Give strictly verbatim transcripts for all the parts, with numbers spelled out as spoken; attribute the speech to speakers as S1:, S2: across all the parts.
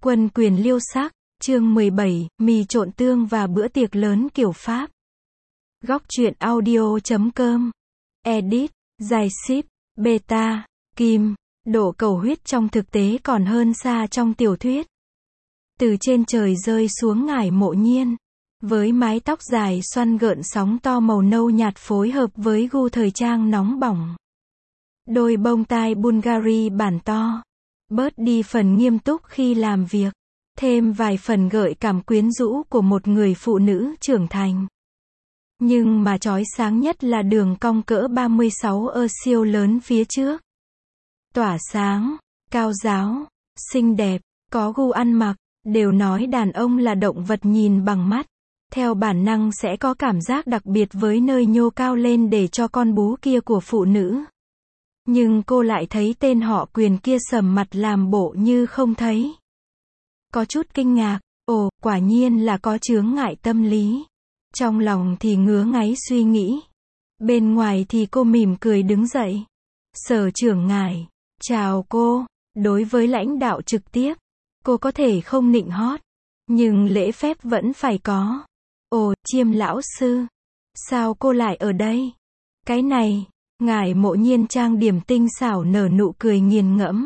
S1: Quân quyền liêu sắc, chương mười bảy, mì trộn tương và bữa tiệc lớn kiểu Pháp. Góc truyện audio chấm com. Edit, dài ship, beta, Kim, độ cầu huyết trong thực tế còn hơn xa trong tiểu thuyết. Từ trên trời rơi xuống Ngải Mộ Nhiên, với mái tóc dài xoăn gợn sóng to màu nâu nhạt phối hợp với gu thời trang nóng bỏng. Đôi bông tai Bulgari bản to, bớt đi phần nghiêm túc khi làm việc, thêm vài phần gợi cảm quyến rũ của một người phụ nữ trưởng thành. Nhưng mà chói sáng nhất là đường cong cỡ ba mươi sáu ơ siêu lớn phía trước. Tỏa sáng, cao ráo, xinh đẹp, có gu ăn mặc, đều nói đàn ông là động vật nhìn bằng mắt. Theo bản năng sẽ có cảm giác đặc biệt với nơi nhô cao lên để cho con bú kia của phụ nữ. Nhưng cô lại thấy tên họ Quyền kia sầm mặt làm bộ như không thấy. Có chút kinh ngạc, ồ, quả nhiên là có chướng ngại tâm lý. Trong lòng thì ngứa ngáy suy nghĩ. Bên ngoài thì cô mỉm cười đứng dậy. Sở trưởng Ngải, chào cô. Đối với lãnh đạo trực tiếp, cô có thể không nịnh hót, nhưng lễ phép vẫn phải có. Ồ, Chiêm lão sư, sao cô lại ở đây? Cái này, Ngải Mộ Nhiên trang điểm tinh xảo nở nụ cười nghiền ngẫm,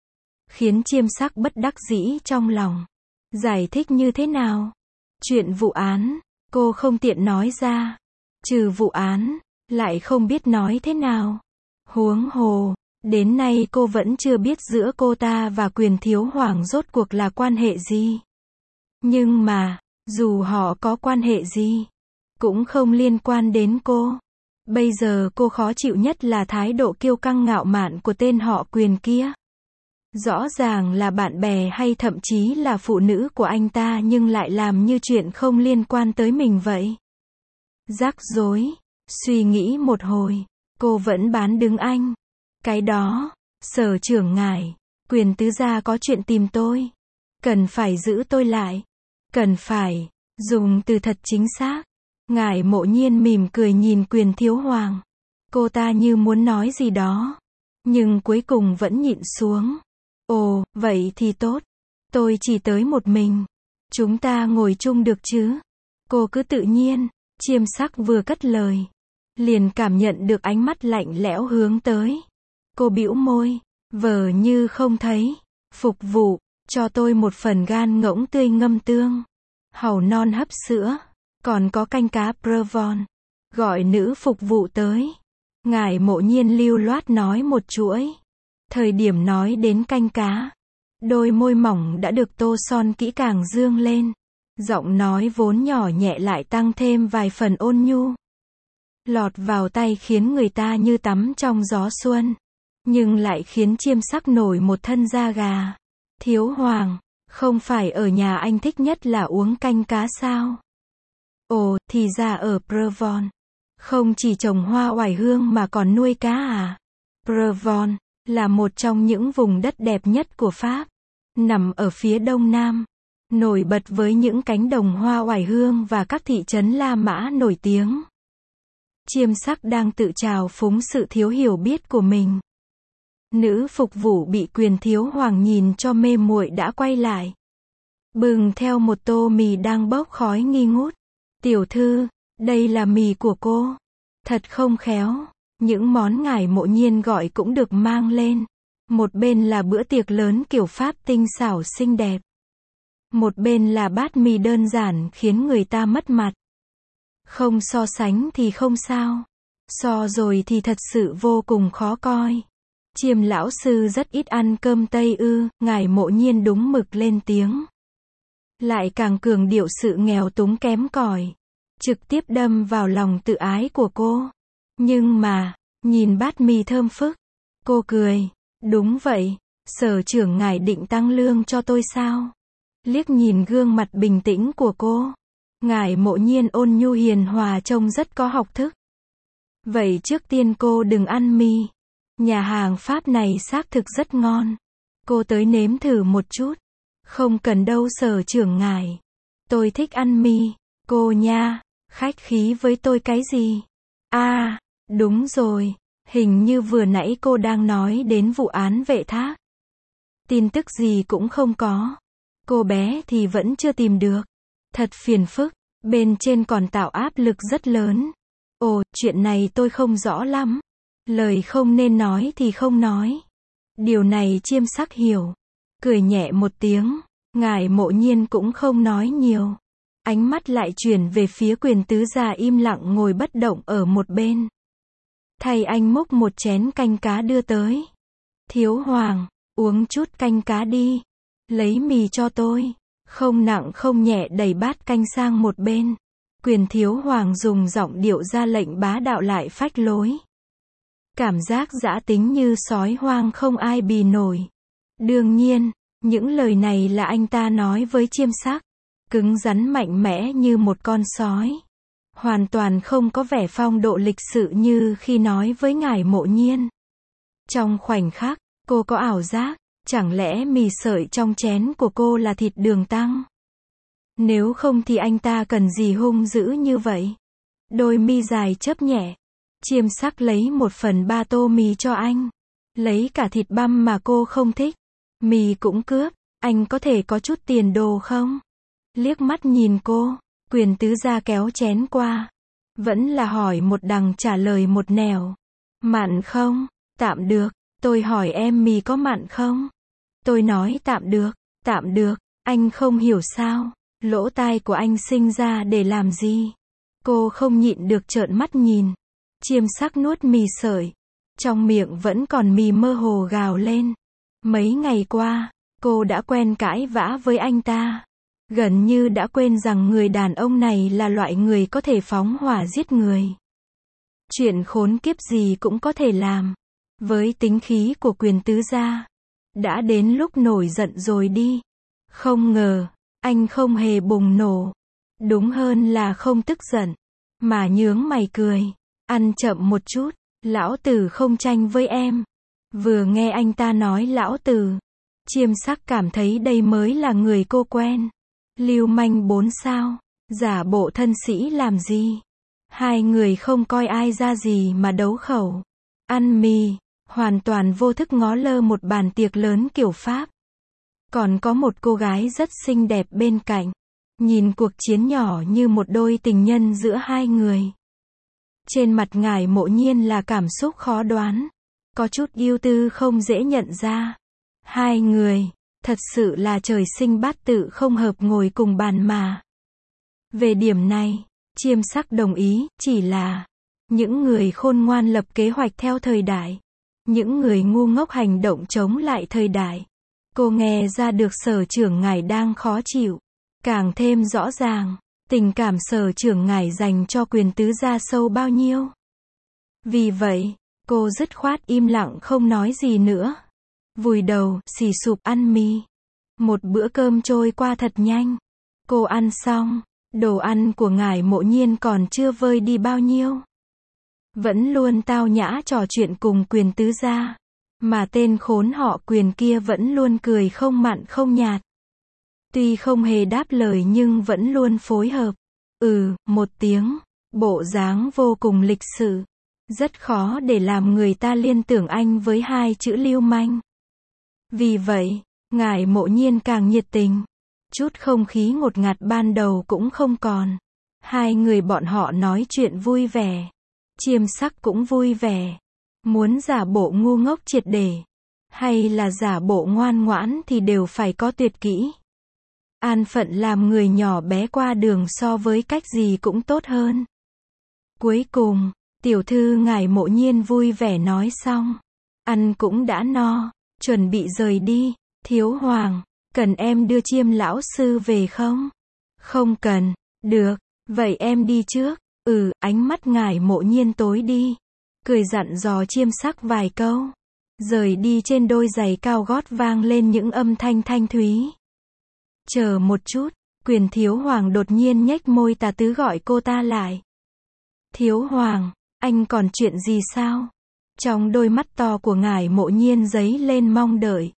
S1: khiến Chiêm Sắc bất đắc dĩ trong lòng. Giải thích như thế nào? Chuyện vụ án, cô không tiện nói ra. Trừ vụ án, lại không biết nói thế nào. Huống hồ, đến nay cô vẫn chưa biết giữa cô ta và Quyền Thiếu Hoàng rốt cuộc là quan hệ gì. Nhưng mà, dù họ có quan hệ gì, cũng không liên quan đến cô. Bây giờ cô khó chịu nhất là thái độ kiêu căng ngạo mạn của tên họ Quyền kia. Rõ ràng là bạn bè hay thậm chí là phụ nữ của anh ta nhưng lại làm như chuyện không liên quan tới mình vậy. Rắc rối, suy nghĩ một hồi, cô vẫn bán đứng anh. Cái đó, sở trưởng Ngải, Quyền tứ gia có chuyện tìm tôi. Cần phải giữ tôi lại. Cần phải, dùng từ thật chính xác. Ngải Mộ Nhiên mỉm cười nhìn Quyền Thiếu Hoàng. Cô ta như muốn nói gì đó, nhưng cuối cùng vẫn nhịn xuống. Ồ, vậy thì tốt. Tôi chỉ tới một mình. Chúng ta ngồi chung được chứ? Cô cứ tự nhiên. Chiêm Sắc vừa cất lời, liền cảm nhận được ánh mắt lạnh lẽo hướng tới. Cô bĩu môi, vờ như không thấy. Phục vụ, cho tôi một phần gan ngỗng tươi ngâm tương, hàu non hấp sữa, còn có canh cá Provence. Gọi nữ phục vụ tới. Ngải Mộ Nhiên lưu loát nói một chuỗi. Thời điểm nói đến canh cá, đôi môi mỏng đã được tô son kỹ càng dương lên. Giọng nói vốn nhỏ nhẹ lại tăng thêm vài phần ôn nhu. Lọt vào tay khiến người ta như tắm trong gió xuân, nhưng lại khiến Chiêm Sắc nổi một thân da gà. Thiếu Hoàng, không phải ở nhà anh thích nhất là uống canh cá sao? Ồ, thì ra ở Provence, không chỉ trồng hoa oải hương mà còn nuôi cá à? Provence là một trong những vùng đất đẹp nhất của Pháp, nằm ở phía đông nam, nổi bật với những cánh đồng hoa oải hương và các thị trấn La Mã nổi tiếng. Chiêm Sắc đang tự trào phúng sự thiếu hiểu biết của mình. Nữ phục vụ bị Quyền Thiếu Hoàng nhìn cho mê muội đã quay lại, bừng theo một tô mì đang bốc khói nghi ngút. Tiểu thư, đây là mì của cô. Thật không khéo, những món Ngải Mộ Nhiên gọi cũng được mang lên. Một bên là bữa tiệc lớn kiểu Pháp tinh xảo xinh đẹp, một bên là bát mì đơn giản khiến người ta mất mặt. Không so sánh thì không sao, so rồi thì thật sự vô cùng khó coi. Chiêm lão sư rất ít ăn cơm Tây ư? Ngải Mộ Nhiên đúng mực lên tiếng, lại càng cường điệu sự nghèo túng kém cỏi, trực tiếp đâm vào lòng tự ái của cô. Nhưng mà, nhìn bát mì thơm phức, cô cười. Đúng vậy, sở trưởng Ngải định tăng lương cho tôi sao? Liếc nhìn gương mặt bình tĩnh của cô, Ngải Mộ Nhiên ôn nhu hiền hòa trông rất có học thức. Vậy trước tiên cô đừng ăn mì. Nhà hàng Pháp này xác thực rất ngon. Cô tới nếm thử một chút. Không cần đâu sở trưởng Ngải. Tôi thích ăn mì. Cô nha, khách khí với tôi cái gì? À, đúng rồi. Hình như vừa nãy cô đang nói đến vụ án Vệ Thác. Tin tức gì cũng không có. cô bé thì vẫn chưa tìm được. Thật phiền phức, bên trên còn tạo áp lực rất lớn. Ồ, chuyện này tôi không rõ lắm. Lời không nên nói thì không nói. Điều này Chiêm Sắc hiểu. Cười nhẹ một tiếng, Ngải Mộ Nhiên cũng không nói nhiều. Ánh mắt lại chuyển về phía Quyền tứ gia im lặng ngồi bất động ở một bên. Thay anh múc một chén canh cá đưa tới. Thiếu Hoàng, uống chút canh cá đi. Lấy mì cho tôi. Không nặng không nhẹ đẩy bát canh sang một bên. Quyền Thiếu Hoàng dùng giọng điệu ra lệnh bá đạo lại phách lối. Cảm giác dã tính như sói hoang không ai bì nổi. Đương nhiên, những lời này là anh ta nói với Chiêm Sắc. Cứng rắn mạnh mẽ như một con sói. Hoàn toàn không có vẻ phong độ lịch sự như khi nói với Ngải Mộ Nhiên. Trong khoảnh khắc, cô có ảo giác, chẳng lẽ mì sợi trong chén của cô là thịt đường tăng? Nếu không thì anh ta cần gì hung dữ như vậy? Đôi mi dài chớp nhẹ. Chiêm Sắc lấy một phần ba tô mì cho anh. Lấy cả thịt băm mà cô không thích. Mì cũng cướp, anh có thể có chút tiền đồ không? Liếc mắt nhìn cô, Quyền tứ gia kéo chén qua. Vẫn là hỏi một đằng trả lời một nẻo. Mặn không? Tạm được. Tôi hỏi em mì có mặn không? Tôi nói tạm được, tạm được. Anh không hiểu sao? Lỗ tai của anh sinh ra để làm gì? Cô không nhịn được trợn mắt nhìn. Chiêm Sắc nuốt mì sợi. Trong miệng vẫn còn mì mơ hồ gào lên. Mấy ngày qua, cô đã quen cãi vã với anh ta. Gần như đã quên rằng người đàn ông này là loại người có thể phóng hỏa giết người. Chuyện khốn kiếp gì cũng có thể làm. Với tính khí của Quyền tứ gia, đã đến lúc nổi giận rồi đi. Không ngờ, anh không hề bùng nổ. Đúng hơn là không tức giận, mà nhướng mày cười. Ăn chậm một chút, lão tử không tranh với em. Vừa nghe anh ta nói lão tử, Chiêm Sắc cảm thấy đây mới là người cô quen. Lưu manh bốn sao, giả bộ thân sĩ làm gì? Hai người không coi ai ra gì mà đấu khẩu. Ăn mì, hoàn toàn vô thức ngó lơ một bàn tiệc lớn kiểu Pháp. Còn có một cô gái rất xinh đẹp bên cạnh. Nhìn cuộc chiến nhỏ như một đôi tình nhân giữa hai người. Trên mặt Ngải Mộ Nhiên là cảm xúc khó đoán. Có chút ưu tư không dễ nhận ra. Hai người, thật sự là trời sinh bát tự không hợp ngồi cùng bàn mà. Về điểm này, Chiêm Sắc đồng ý, chỉ là những người khôn ngoan lập kế hoạch theo thời đại. Những người ngu ngốc hành động chống lại thời đại. Cô nghe ra được Sở trưởng ngài đang khó chịu. Càng thêm rõ ràng, tình cảm Sở trưởng ngài dành cho Quyền tứ gia sâu bao nhiêu. Vì vậy, cô dứt khoát im lặng không nói gì nữa. Vùi đầu, xì sụp ăn mì. Một bữa cơm trôi qua thật nhanh. Cô ăn xong, đồ ăn của Ngải Mộ Nhiên còn chưa vơi đi bao nhiêu. Vẫn luôn tao nhã trò chuyện cùng Quyền tứ gia. Mà tên khốn họ Quyền kia vẫn luôn cười không mặn không nhạt. Tuy không hề đáp lời nhưng vẫn luôn phối hợp. Ừ, một tiếng. Bộ dáng vô cùng lịch sự. Rất khó để làm người ta liên tưởng anh với hai chữ lưu manh. Vì vậy, Ngải Mộ Nhiên càng nhiệt tình. Chút không khí ngột ngạt ban đầu cũng không còn. Hai người bọn họ nói chuyện vui vẻ. Chiêm Sắc cũng vui vẻ. Muốn giả bộ ngu ngốc triệt để, hay là giả bộ ngoan ngoãn thì đều phải có tuyệt kỹ. An phận làm người nhỏ bé qua đường so với cách gì cũng tốt hơn. Cuối cùng, tiểu thư Ngải Mộ Nhiên vui vẻ nói xong. Ăn cũng đã no, chuẩn bị rời đi. Thiếu Hoàng, cần em đưa Chiêm lão sư về không? Không cần. Được, vậy em đi trước. Ừ, ánh mắt Ngải Mộ Nhiên tối đi. Cười dặn dò Chiêm Sắc vài câu. Rời đi trên đôi giày cao gót vang lên những âm thanh thanh thúy. Chờ một chút, Quyền Thiếu Hoàng đột nhiên nhếch môi tà tứ gọi cô ta lại. Thiếu Hoàng, anh còn chuyện gì sao? Trong đôi mắt to của Ngải Mộ Nhiên giấy lên mong đợi.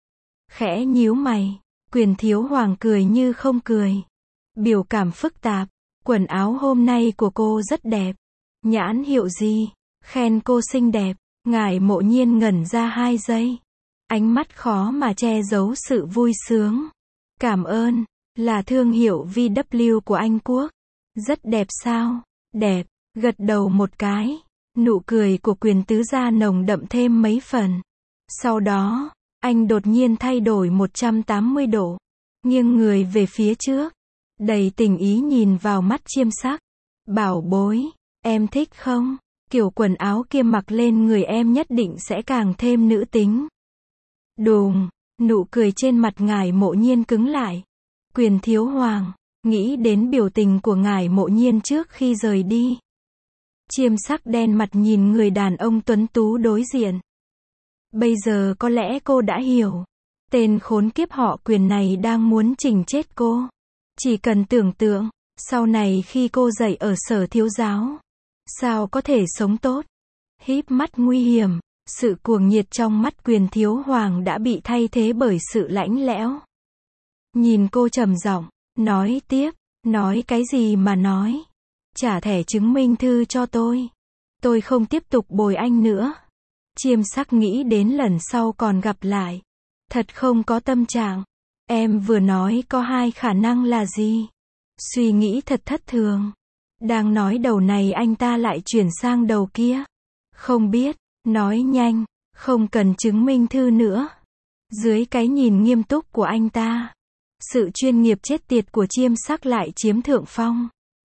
S1: Khẽ nhíu mày, Quyền Thiếu Hoàng cười như không cười. Biểu cảm phức tạp, quần áo hôm nay của cô rất đẹp. Nhãn hiệu gì? Khen cô xinh đẹp. Ngải Mộ Nhiên ngẩn ra hai giây. Ánh mắt khó mà che giấu sự vui sướng. Cảm ơn, là thương hiệu vê kép của Anh Quốc. Rất đẹp sao? Đẹp, gật đầu một cái. Nụ cười của Quyền tứ gia nồng đậm thêm mấy phần. Sau đó, anh đột nhiên thay đổi một trăm tám mươi độ. Nghiêng người về phía trước. Đầy tình ý nhìn vào mắt Chiêm Sắc. Bảo bối, em thích không? Kiểu quần áo kia mặc lên người em nhất định sẽ càng thêm nữ tính. Đùng, nụ cười trên mặt Ngải Mộ Nhiên cứng lại. Quyền Thiếu Hoàng, nghĩ đến biểu tình của Ngải Mộ Nhiên trước khi rời đi. Chiêm Sắc đen mặt nhìn người đàn ông tuấn tú đối diện. Bây giờ có lẽ cô đã hiểu. Tên khốn kiếp họ Quyền này đang muốn chỉnh chết cô. Chỉ cần tưởng tượng, sau này khi cô dạy ở sở thiếu giáo, sao có thể sống tốt? Híp mắt nguy hiểm, sự cuồng nhiệt trong mắt Quyền Thiếu Hoàng đã bị thay thế bởi sự lãnh lẽo. Nhìn cô trầm giọng, nói tiếp, nói cái gì mà nói? Trả thẻ chứng minh thư cho tôi. Tôi không tiếp tục bồi anh nữa. Chiêm Sắc nghĩ đến lần sau còn gặp lại. Thật không có tâm trạng. Em vừa nói có hai khả năng là gì? Suy nghĩ thật thất thường. Đang nói đầu này anh ta lại chuyển sang đầu kia. Không biết, nói nhanh, không cần chứng minh thư nữa. Dưới cái nhìn nghiêm túc của anh ta, sự chuyên nghiệp chết tiệt của Chiêm Sắc lại chiếm thượng phong.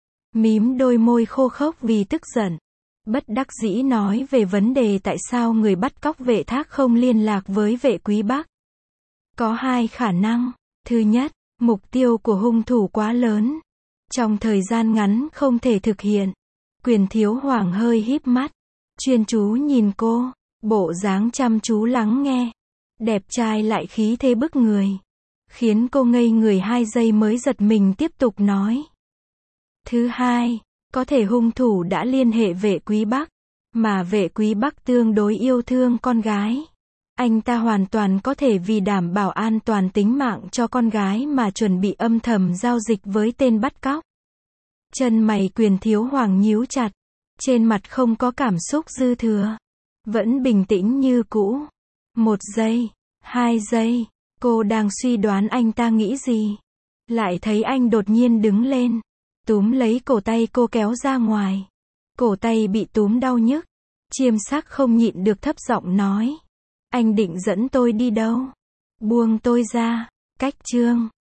S1: Mím đôi môi khô khốc vì tức giận. Bất đắc dĩ nói về vấn đề tại sao người bắt cóc Vệ Thác không liên lạc với Vệ Quý Bắc. Có hai khả năng. Thứ nhất, mục tiêu của hung thủ quá lớn. Trong thời gian ngắn không thể thực hiện. Quyền Thiếu Hoàng hơi híp mắt. Chuyên chú nhìn cô. Bộ dáng chăm chú lắng nghe. Đẹp trai lại khí thế bức người. Khiến cô ngây người hai giây mới giật mình tiếp tục nói. Thứ hai, có thể hung thủ đã liên hệ Vệ Quý Bắc. Mà Vệ Quý Bắc tương đối yêu thương con gái. Anh ta hoàn toàn có thể vì đảm bảo an toàn tính mạng cho con gái mà chuẩn bị âm thầm giao dịch với tên bắt cóc. Chân mày Quyền Thiếu Hoàng nhíu chặt. Trên mặt không có cảm xúc dư thừa. Vẫn bình tĩnh như cũ. Một giây, hai giây, cô đang suy đoán anh ta nghĩ gì. Lại thấy anh đột nhiên đứng lên. Túm lấy cổ tay cô kéo ra ngoài. Cổ tay bị túm đau nhức. Chiêm Sắc không nhịn được thấp giọng nói. Anh định dẫn tôi đi đâu? Buông tôi ra. Cách chương.